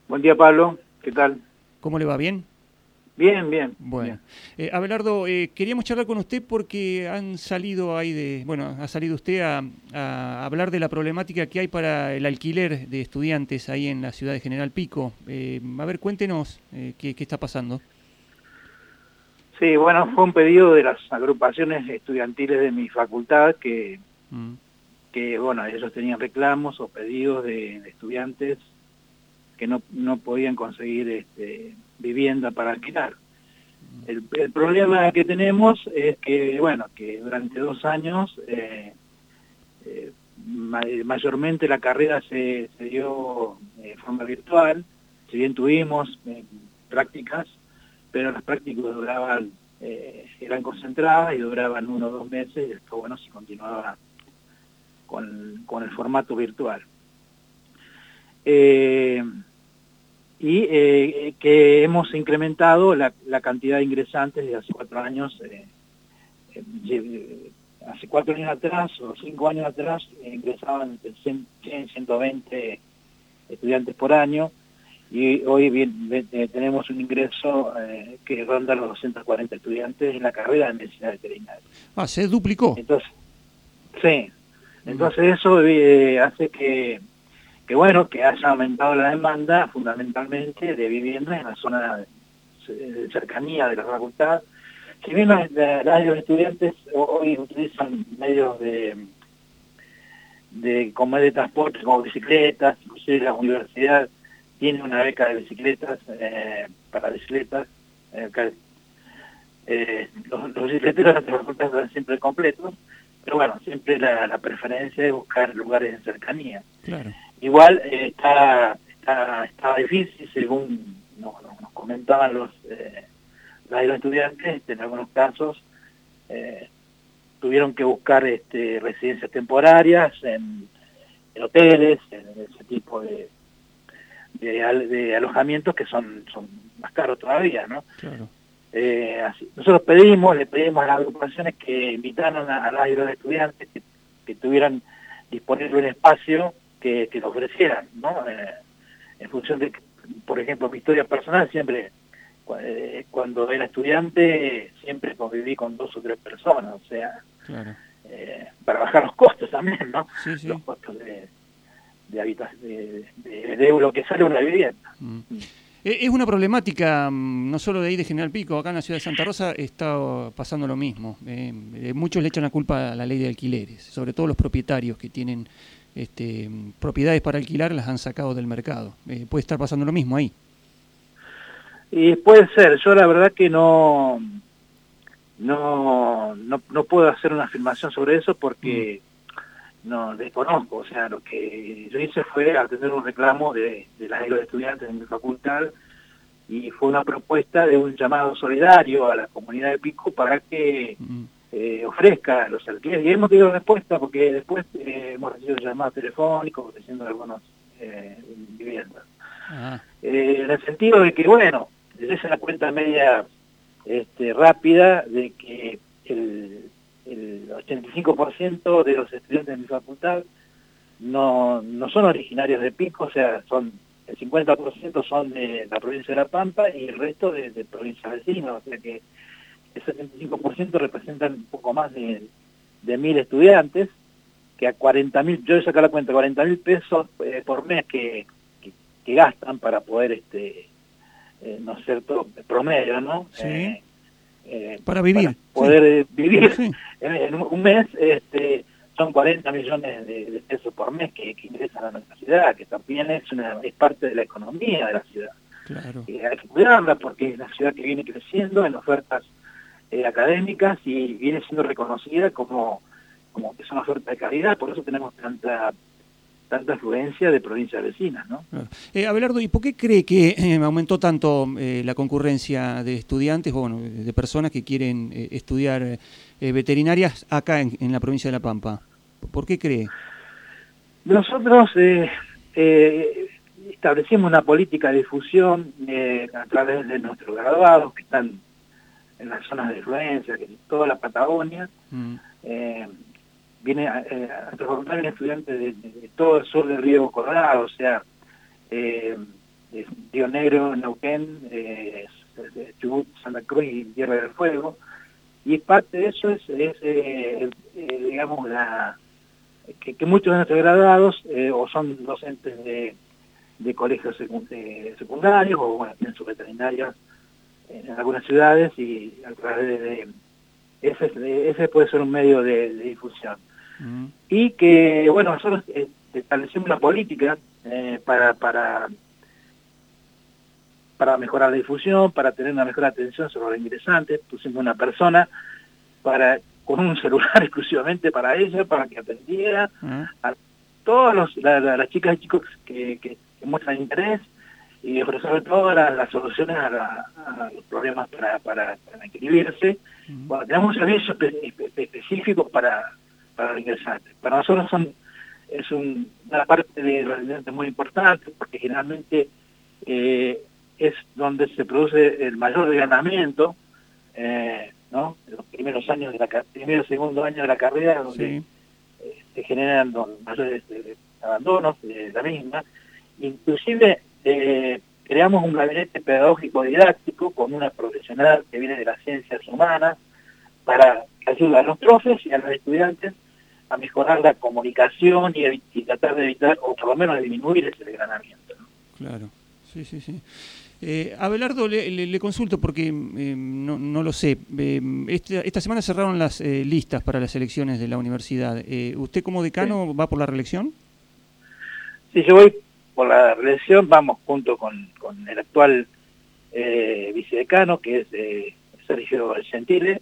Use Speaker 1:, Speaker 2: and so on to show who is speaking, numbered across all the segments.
Speaker 1: Buen día, Pablo. ¿Qué tal?
Speaker 2: ¿Cómo le va? ¿Bien?
Speaker 1: Bien, bien,
Speaker 2: Bueno.
Speaker 1: bien.
Speaker 2: Abelardo, queríamos charlar con usted porque han salido ahí bueno, ha salido usted a hablar de la problemática que hay para el alquiler de estudiantes ahí en la ciudad de General Pico. A ver, cuéntenos qué está pasando.
Speaker 1: Sí, bueno, fue un pedido de las agrupaciones estudiantiles de mi facultad
Speaker 2: Mm,
Speaker 1: bueno, ellos tenían reclamos o pedidos de estudiantes que no podían conseguir vivienda para alquilar. El problema que tenemos es que, bueno, que durante 2 años mayormente la carrera se dio de forma virtual, si bien tuvimos prácticas, pero las prácticas duraban, eran concentradas y duraban 1 o 2 meses, y después, bueno, se continuaba con el formato virtual. Eh, que hemos incrementado la cantidad de ingresantes de hace 4 años. Hace 4 años atrás o 5 años atrás ingresaban 100, 120 estudiantes por año, y hoy tenemos un ingreso que ronda los 240 estudiantes en la carrera de medicina veterinaria.
Speaker 2: Ah, se duplicó.
Speaker 1: Entonces, sí,
Speaker 2: Mm,
Speaker 1: entonces eso hace bueno, que haya aumentado la demanda fundamentalmente de viviendas en la zona de cercanía de la facultad. Si bien los estudiantes hoy utilizan medios como de transporte, como bicicletas, inclusive la universidad tiene una beca de bicicletas, para bicicletas. Acá, los bicicleteros de la facultad están siempre completos, pero bueno, siempre la preferencia es buscar lugares en cercanía.
Speaker 2: claro.
Speaker 1: Igual está difícil, según nos comentaban los estudiantes, en algunos casos tuvieron que buscar residencias temporarias en hoteles, en ese tipo de alojamientos que son más caros todavía, ¿no?
Speaker 2: Claro.
Speaker 1: Nosotros le pedimos a las agrupaciones que invitaran a los estudiantes que tuvieran disponible un espacio que lo ofrecieran, ¿no? En función de, por ejemplo, mi historia personal, siempre, cuando era estudiante, siempre conviví con 2 o 3 personas, o sea,
Speaker 2: Claro.
Speaker 1: para bajar los costos también, ¿no?
Speaker 2: Sí,
Speaker 1: Los
Speaker 2: sí.
Speaker 1: costos de habitación, de lo que sale una vivienda.
Speaker 2: Mm. Es una problemática no solo de ahí de General Pico, acá en la ciudad de Santa Rosa está pasando lo mismo. Muchos le echan la culpa a la ley de alquileres, sobre todo los propietarios que tienen propiedades para alquilar las han sacado del mercado. Puede estar pasando lo mismo ahí.
Speaker 1: Y puede ser, yo la verdad que no puedo hacer una afirmación sobre eso
Speaker 2: Mm,
Speaker 1: porque no desconozco. O sea, lo que yo hice fue atender un reclamo de los estudiantes de mi facultad, y fue una propuesta de un llamado solidario a la comunidad de Pico para que
Speaker 2: mm,
Speaker 1: ofrezca los alquileres, y hemos tenido respuesta porque después hemos recibido llamados telefónicos ofreciendo algunas viviendas.
Speaker 2: ah,
Speaker 1: En el sentido de que, bueno, esa es la cuenta media rápida de que el 85% de los estudiantes de mi facultad no son originarios de Pico. O sea, el 50% son de la provincia de La Pampa y el resto de provincias vecinas. O sea que el 75% representan un poco más de 1.000 estudiantes, que a 40.000, yo he sacado la cuenta, 40.000 pesos por mes que gastan para poder, no es cierto, promedio, ¿no?
Speaker 2: sí, para
Speaker 1: Para
Speaker 2: vivir, sí,
Speaker 1: poder vivir
Speaker 2: sí,
Speaker 1: en un mes, son 40 millones de pesos por mes que ingresan a nuestra ciudad, que también es parte de la economía de la ciudad.
Speaker 2: claro.
Speaker 1: Hay que cuidarla porque es una ciudad que viene creciendo en ofertas académicas, y viene siendo reconocida como que es una oferta de calidad. Por eso tenemos tanta afluencia de provincias vecinas, ¿no?
Speaker 2: Claro. Abelardo, ¿y por qué cree que aumentó tanto la concurrencia de estudiantes, o bueno, de personas que quieren estudiar veterinarias acá en la provincia de La Pampa? ¿Por qué cree?
Speaker 1: Nosotros eh, establecimos una política de difusión a través de nuestros graduados que están en las zonas de influencia, que es toda la Patagonia.
Speaker 2: Mm,
Speaker 1: eh, Viene a nuestra facultad vienen estudiantes de todo el sur del río Colorado. O sea, eh, Río Negro, Neuquén, Chubut, Santa Cruz y Tierra del Fuego. Y parte de eso digamos, que muchos de nuestros graduados o son docentes de colegios secundarios o bueno, tienen sus veterinarias en algunas ciudades y a través de ese puede ser un medio de difusión. Y que, bueno, nosotros establecimos una política para mejorar la difusión, para tener una mejor atención sobre los ingresantes. Pusimos una persona con un celular exclusivamente para ella, para que atendiera a todas las chicas y chicos que muestran interés y ofrecer todas las soluciones a los problemas para inscribirse. Bueno, tenemos un servicio específico para los ingresantes. Para nosotros es una parte de los ingresantes muy importante, porque generalmente es donde se produce el mayor desganamiento, ¿no? En los primeros años primero y segundo año de la carrera, donde se generan los mayores abandonos de la misma. Inclusive creamos un gabinete pedagógico didáctico con una profesional que viene de las ciencias humanas para ayudar a los profes y a los estudiantes a mejorar la comunicación y tratar de evitar, o por lo menos de disminuir ese desgranamiento, ¿no?
Speaker 2: Claro, sí. Abelardo, le consulto porque no lo sé. Esta semana cerraron las listas para las elecciones de la universidad. ¿Usted como decano va por la reelección?
Speaker 1: Sí, yo voy por la reelección, vamos junto con el actual vicedecano, que es Sergio Gentile.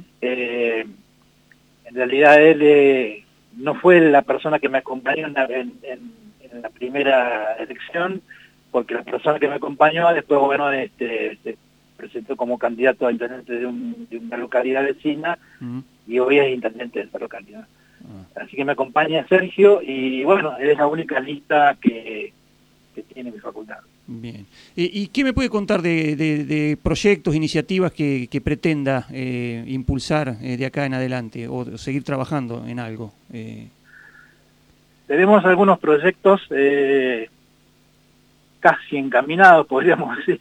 Speaker 1: En realidad él no fue la persona que me acompañó en la primera elección, porque la persona que me acompañó después, bueno, se presentó como candidato a intendente de una localidad vecina y hoy es intendente de esa localidad. Así que me acompaña Sergio y bueno, es la única lista que tiene mi facultad.
Speaker 2: Bien. ¿Y qué me puede contar de proyectos, iniciativas que pretenda impulsar de acá en adelante o seguir trabajando en algo?
Speaker 1: Tenemos algunos proyectos casi encaminados, podríamos decir,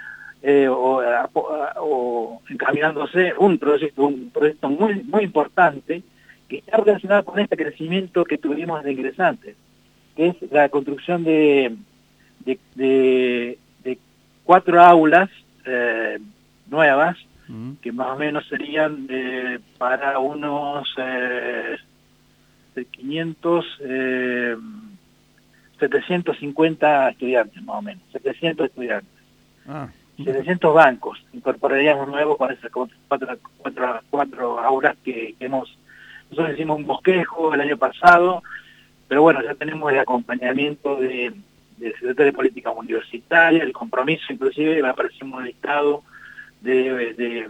Speaker 1: o encaminándose un proyecto muy importante que está relacionado con este crecimiento que tuvimos de ingresantes, que es la construcción de 4 aulas nuevas, que más o menos serían para unos 750 estudiantes, más o menos, 700 estudiantes. 700 bancos incorporaríamos nuevos con esas cuatro aulas que nosotros hicimos un bosquejo el año pasado, pero bueno, ya tenemos el acompañamiento del secretario de Política Universitaria, el compromiso, inclusive me apareció un listado de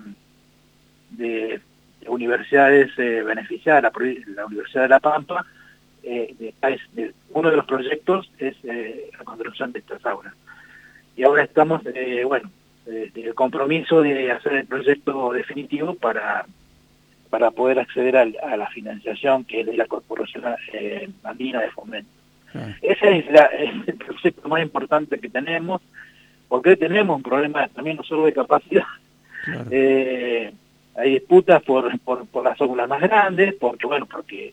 Speaker 1: universidades beneficiadas, la Universidad de La Pampa. Uno de los proyectos es la construcción de estas aulas. Y ahora estamos, el compromiso de hacer el proyecto definitivo para poder acceder a la financiación que es de la Corporación Andina de Fomento. Ese es el proyecto más importante que tenemos, porque hoy tenemos un problema también no solo de capacidad. Claro. Hay disputas por las aulas más grandes, porque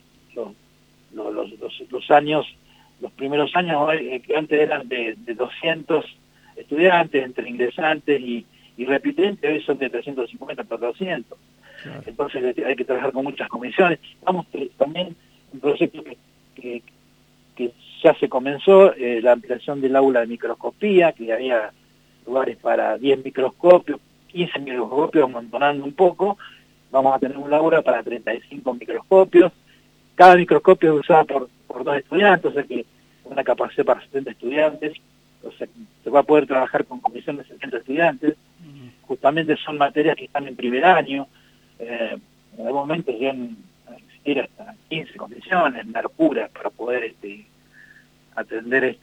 Speaker 1: los primeros años que antes eran de 200 estudiantes entre ingresantes y repitentes, hoy son de 350 por 200. Claro. Entonces hay que trabajar con muchas comisiones. Vamos también un proyecto que ya se comenzó, la ampliación del aula de microscopía, que había lugares para 10 microscopios, 15 microscopios, amontonando un poco. Vamos a tener un aula para 35 microscopios. Cada microscopio es usado por 2 estudiantes, o sea que una capacidad para 70 estudiantes. O sea, se va a poder trabajar con comisiones de 70 estudiantes. Justamente son materias que están en primer año. En algún momento llegan a existir hasta 15 comisiones, una locura para poder atender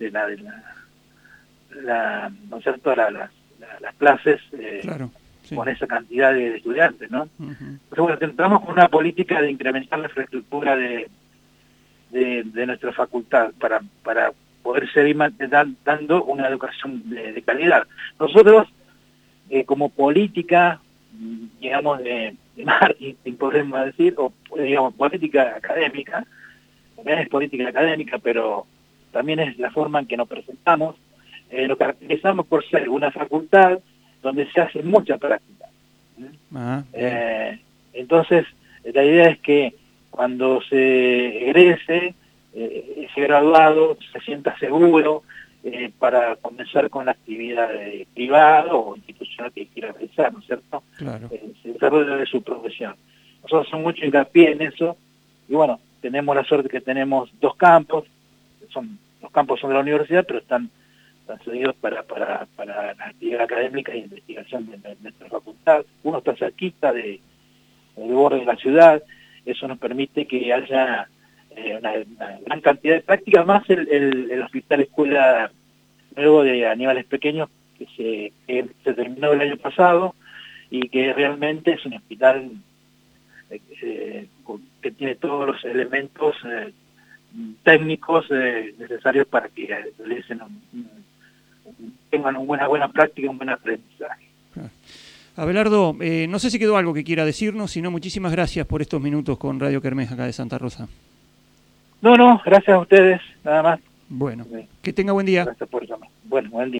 Speaker 1: ¿no es cierto? las clases
Speaker 2: claro, sí.
Speaker 1: Con esa cantidad de estudiantes, ¿no? Entonces, bueno, entramos con una política de incrementar la infraestructura de nuestra facultad para poder seguir dando una educación de calidad. Nosotros, como política, digamos, de marketing, podemos decir, o digamos, política académica, también es política académica, pero también es la forma en que nos presentamos, lo caracterizamos por ser una facultad donde se hace mucha práctica. Entonces, la idea es que cuando se egrese, ese graduado se sienta seguro para comenzar con la actividad privada o institucional que quiera realizar, ¿no es cierto?
Speaker 2: Claro.
Speaker 1: El desarrollo de su profesión. Nosotros hacemos mucho hincapié en eso, y bueno, tenemos la suerte que tenemos 2 campos, los campos son de la universidad, pero están cedidos para la actividad académica y investigación de nuestra facultad. Uno está cerquita del borde de la ciudad, eso nos permite que haya una gran cantidad de prácticas, más el hospital escuela nuevo de animales pequeños que se terminó el año pasado y que realmente es un hospital que tiene todos los elementos técnicos necesarios para que realicen tengan una buena práctica, un buen aprendizaje.
Speaker 2: Abelardo, no sé si quedó algo que quiera decirnos, sino muchísimas gracias por estos minutos con Radio Kermés acá de Santa Rosa.
Speaker 1: No, gracias a ustedes, nada más.
Speaker 2: Bueno, que tenga buen día.
Speaker 1: Gracias por llamar. Bueno, buen día.